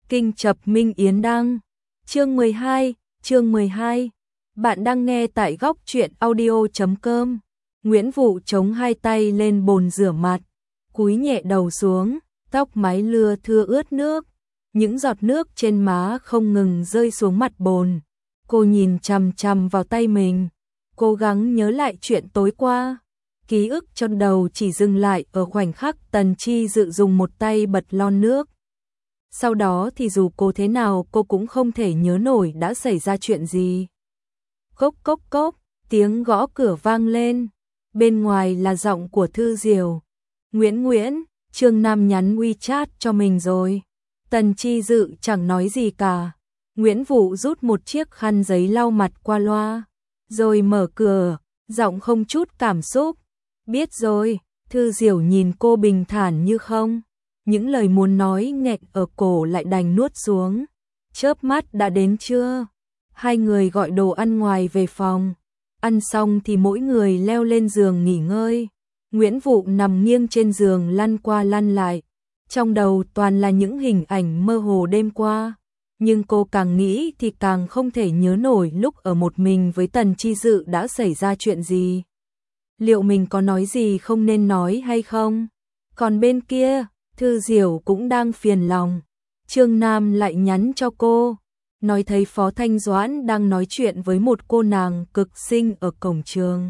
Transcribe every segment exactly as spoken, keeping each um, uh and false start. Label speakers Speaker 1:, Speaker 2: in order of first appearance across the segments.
Speaker 1: Kinh Chập Minh Yến Đăng. Chương mười hai, chương mười hai. Bạn đang nghe tại góc truyện audio chấm com. Nguyễn Vũ chống hai tay lên bồn rửa mặt, cúi nhẹ đầu xuống, tóc mái lưa thưa ướt nước, những giọt nước trên má không ngừng rơi xuống mặt bồn. Cô nhìn chằm chằm vào tay mình, cố gắng nhớ lại chuyện tối qua. Ký ức trong đầu chỉ dừng lại ở khoảnh khắc Tần Chi Dự dùng một tay bật lon nước. Sau đó thì dù cô thế nào cô cũng không thể nhớ nổi đã xảy ra chuyện gì. Cốc cốc cốc, tiếng gõ cửa vang lên. Bên ngoài là giọng của Thư Diều. Nguyễn Nguyễn, Trương Nam nhắn WeChat cho mình rồi. Tần Chi Dự chẳng nói gì cả. Nguyễn Vũ rút một chiếc khăn giấy lau mặt qua loa, rồi mở cửa, giọng không chút cảm xúc. Biết rồi. Thư Diều nhìn cô bình thản như không. Những lời muốn nói nghẹn ở cổ lại đành nuốt xuống. Chớp mắt đã đến trưa. Hai người gọi đồ ăn ngoài về phòng. Ăn xong thì mỗi người leo lên giường nghỉ ngơi. Nguyễn Vũ nằm nghiêng trên giường lăn qua lăn lại. Trong đầu toàn là những hình ảnh mơ hồ đêm qua. Nhưng cô càng nghĩ thì càng không thể nhớ nổi lúc ở một mình với Tần Chi Dự đã xảy ra chuyện gì. Liệu mình có nói gì không nên nói hay không? Còn bên kia, Thư Diều cũng đang phiền lòng. Trương Nam lại nhắn cho cô, nói thấy Phó Thanh Doãn đang nói chuyện với một cô nàng cực xinh ở cổng trường.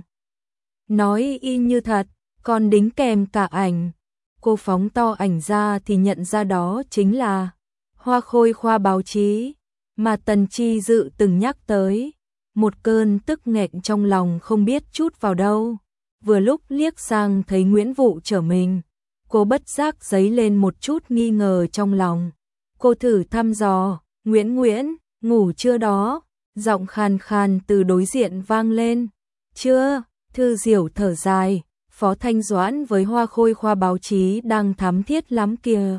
Speaker 1: Nói y như thật, còn đính kèm cả ảnh. Cô phóng to ảnh ra thì nhận ra đó chính là Hoa Khôi khoa báo chí mà Tần Chi Dự từng nhắc tới. Một cơn tức nghẹn trong lòng không biết chút vào đâu. Vừa lúc liếc sang thấy Nguyễn Vũ trở mình, cô bất giác dấy lên một chút nghi ngờ trong lòng. Cô thử thăm dò, Nguyễn Nguyễn, ngủ chưa đó? Giọng khàn khàn từ đối diện vang lên. Chưa. Thư Diều thở dài, Phó Thanh Doãn với Hoa Khôi khoa báo chí đang thắm thiết lắm kìa.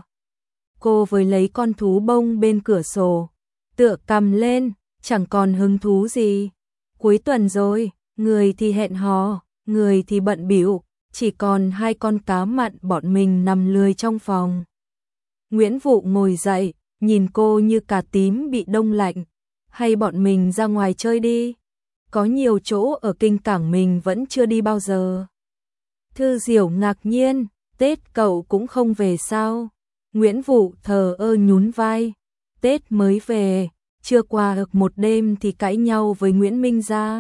Speaker 1: Cô với lấy con thú bông bên cửa sổ, tựa cầm lên, chẳng còn hứng thú gì. Cuối tuần rồi, người thì hẹn hò, người thì bận bịu, chỉ còn hai con cá mặn bọn mình nằm lười trong phòng. Nguyễn Vũ ngồi dậy, nhìn cô như cà tím bị đông lạnh. Hay bọn mình ra ngoài chơi đi? Có nhiều chỗ ở Kinh Cảng mình vẫn chưa đi bao giờ. Thư Diều ngạc nhiên, Tết cậu cũng không về sao? Nguyễn Vũ thờ ơ nhún vai. Tết mới về, chưa qua được một đêm thì cãi nhau với Nguyễn Minh Gia.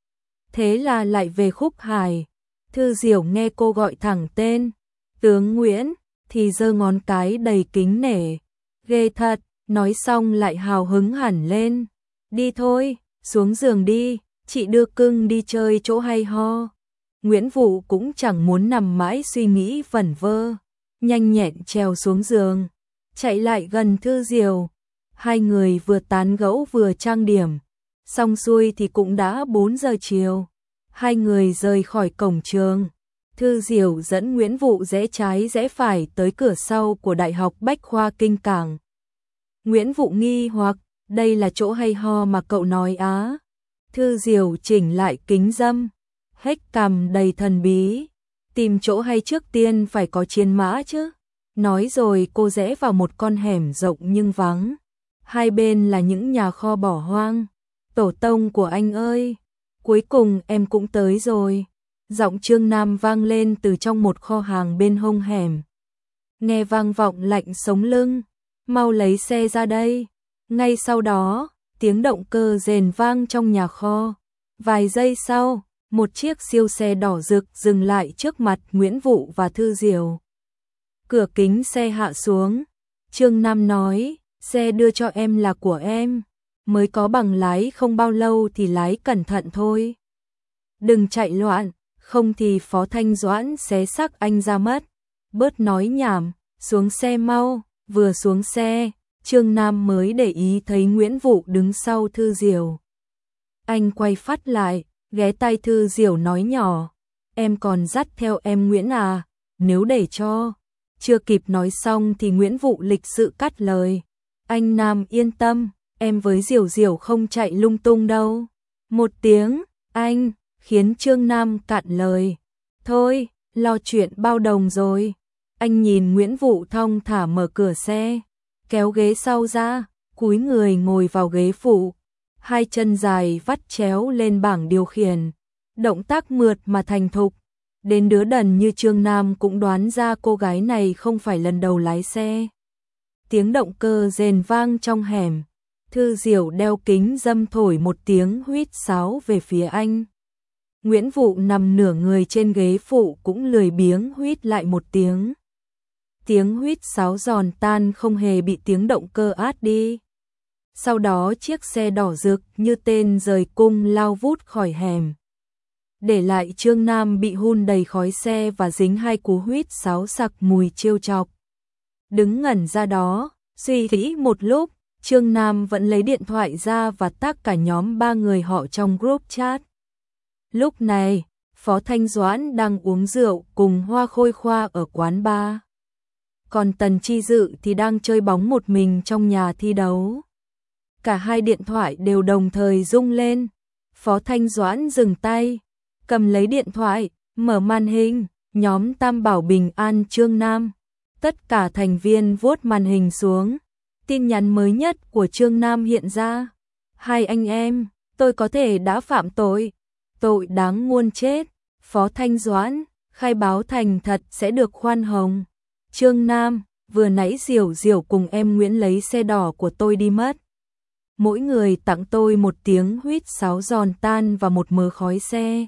Speaker 1: Thế là lại về Khúc Hải. Thư Diều nghe cô gọi thẳng tên Tướng Nguyễn thì giơ ngón cái đầy kính nể. Ghê thật, nói xong lại hào hứng hẳn lên. Đi thôi, xuống giường đi, chị đưa cưng đi chơi chỗ hay ho. Nguyễn Vũ cũng chẳng muốn nằm mãi suy nghĩ vẩn vơ, nhanh nhẹn trèo xuống giường, chạy lại gần Thư Diều. Hai người vừa tán gẫu vừa trang điểm, xong xuôi thì cũng đã bốn giờ chiều. Hai người rời khỏi cổng trường. Thư Diều dẫn Nguyễn Vũ rẽ trái rẽ phải tới cửa sau của Đại học Bách khoa Kinh Cảng. Nguyễn Vũ nghi hoặc, đây là chỗ hay ho mà cậu nói á? Thư Diều chỉnh lại kính râm, hếch cằm đầy thần bí. Tìm chỗ hay trước tiên phải có chiến mã chứ. Nói rồi cô rẽ vào một con hẻm rộng nhưng vắng. Hai bên là những nhà kho bỏ hoang. Tổ tông của anh ơi! Cuối cùng em cũng tới rồi. Giọng Trương Nam vang lên từ trong một kho hàng bên hông hẻm. Nghe vang vọng lạnh sống lưng. Mau lấy xe ra đây. Ngay sau đó, tiếng động cơ rền vang trong nhà kho. Vài giây sau, một chiếc siêu xe đỏ rực dừng lại trước mặt Nguyễn Vũ và Thư Diều. Cửa kính xe hạ xuống. Trương Nam nói, xe đưa cho em là của em. Mới có bằng lái không bao lâu thì lái cẩn thận thôi. Đừng chạy loạn, không thì Phó Thanh Doãn xé xác anh ra mất. Bớt nói nhảm, xuống xe mau. Vừa xuống xe, Trương Nam mới để ý thấy Nguyễn Vũ đứng sau Thư Diều. Anh quay phát lại, ghé tai Thư Diều nói nhỏ. Em còn dắt theo em Nguyễn à, nếu để cho. Chưa kịp nói xong thì Nguyễn Vũ lịch sự cắt lời. Anh Nam yên tâm. Em với Diều Diều không chạy lung tung đâu. Một tiếng, anh, khiến Trương Nam cạn lời. Thôi, lo chuyện bao đồng rồi. Anh nhìn Nguyễn Vũ thong thả mở cửa xe. kéo ghế sau ra, cúi người ngồi vào ghế phụ, hai chân dài vắt chéo lên bảng điều khiển, động tác mượt mà thành thục. Đến đứa đần như Trương Nam cũng đoán ra cô gái này không phải lần đầu lái xe. Tiếng động cơ rền vang trong hẻm, Thư Diểu đeo kính dâm thổi một tiếng huýt sáo về phía anh. Nguyễn Vụ nằm nửa người trên ghế phụ cũng lười biếng huýt lại một tiếng. Tiếng huýt sáo giòn tan không hề bị tiếng động cơ át đi. Sau đó chiếc xe đỏ rực như tên rời cung lao vút khỏi hẻm, để lại Trương Nam bị hun đầy khói xe và dính hai cú huýt sáo sặc mùi trêu chọc. Đứng ngẩn ra đó, suy nghĩ một lúc, Trương Nam vẫn lấy điện thoại ra và tag cả nhóm ba người họ trong group chat. Lúc này, Phó Thanh Doãn đang uống rượu cùng Hoa Khôi Khoa ở quán bar. Còn Tần Chi Dự thì đang chơi bóng một mình trong nhà thi đấu. Cả hai điện thoại đều đồng thời rung lên. Phó Thanh Doãn dừng tay, cầm lấy điện thoại, mở màn hình, nhóm Tam Bảo Bình An Trương Nam. Tất cả thành viên vuốt màn hình xuống. Tin nhắn mới nhất của Trương Nam hiện ra. Hai anh em, tôi có thể đã phạm tội. Tội đáng muôn chết. Phó Thanh Doãn, khai báo thành thật sẽ được khoan hồng. Trương Nam, vừa nãy Diểu Diểu cùng em Nguyễn lấy xe đỏ của tôi đi mất. Mỗi người tặng tôi một tiếng huýt sáo giòn tan và một mớ khói xe.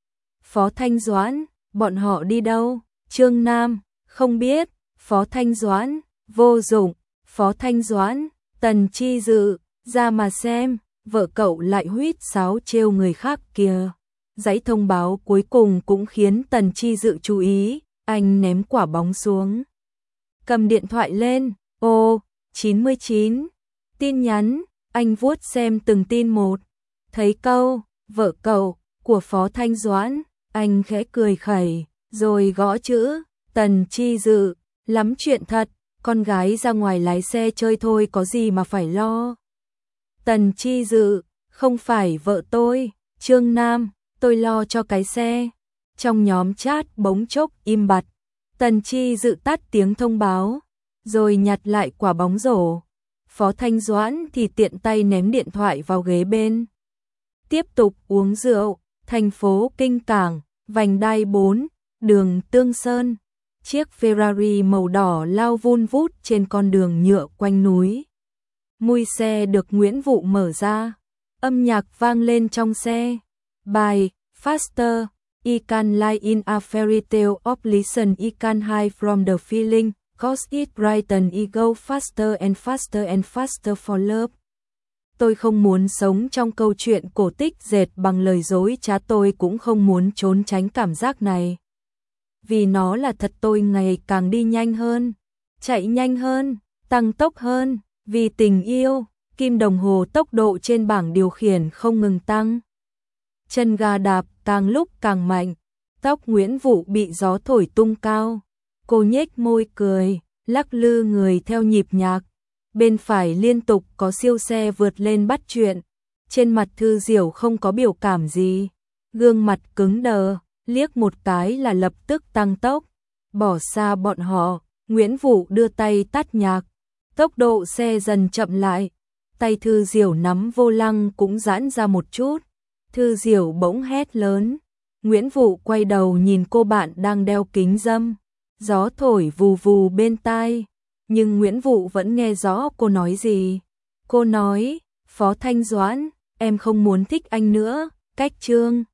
Speaker 1: Phó Thanh Doãn, bọn họ đi đâu? Trương Nam, không biết. Phó Thanh Doãn, vô dụng. Phó Thanh Doãn, Tần Chi Dự, ra mà xem, vợ cậu lại huýt sáo trêu người khác kìa. Dãy thông báo cuối cùng cũng khiến Tần Chi Dự chú ý, anh ném quả bóng xuống. Cầm điện thoại lên, ô, chín mươi chín, tin nhắn, anh vuốt xem từng tin một. Thấy câu, vợ cậu, của Phó Thanh Doãn, anh khẽ cười khẩy, rồi gõ chữ, Tần Chi Dự, lắm chuyện thật, con gái ra ngoài lái xe chơi thôi có gì mà phải lo. Tần Chi Dự, không phải vợ tôi. Trương Nam, tôi lo cho cái xe. Trong nhóm chat bỗng chốc im bặt. Tần Chi Dự tắt tiếng thông báo, rồi nhặt lại quả bóng rổ. Phó Thanh Doãn thì tiện tay ném điện thoại vào ghế bên. Tiếp tục uống rượu, thành phố Kinh Cảng, vành đai bốn, đường Tương Sơn. Chiếc Ferrari màu đỏ lao vun vút trên con đường nhựa quanh núi. Mui xe được Nguyễn Vụ mở ra, âm nhạc vang lên trong xe. Bài Faster, I can lie in a fairy tale of listen, I can hide from the feeling, cause it brighten, I go faster and faster and faster for love. Tôi không muốn sống trong câu chuyện cổ tích dệt bằng lời dối trá, tôi cũng không muốn trốn tránh cảm giác này. Vì nó là thật, tôi ngày càng đi nhanh hơn, chạy nhanh hơn, tăng tốc hơn, vì tình yêu. Kim đồng hồ tốc độ trên bảng điều khiển không ngừng tăng. Chân ga đạp càng lúc càng mạnh, tóc Nguyễn Vụ bị gió thổi tung cao. Cô nhếch môi cười, lắc lư người theo nhịp nhạc. Bên phải liên tục có siêu xe vượt lên bắt chuyện. Trên mặt Thư Diểu không có biểu cảm gì, gương mặt cứng đờ, liếc một cái là lập tức tăng tốc, bỏ xa bọn họ. Nguyễn Vụ đưa tay tắt nhạc, tốc độ xe dần chậm lại. Tay Thư Diểu nắm vô lăng cũng giãn ra một chút. Thư Diểu bỗng hét lớn. Nguyễn Vụ quay đầu nhìn cô bạn đang đeo kính râm. Gió thổi vù vù bên tai, nhưng Nguyễn Vụ vẫn nghe rõ cô nói gì. Cô nói, Phó Thanh Doãn, em không muốn thích anh nữa, cách Trương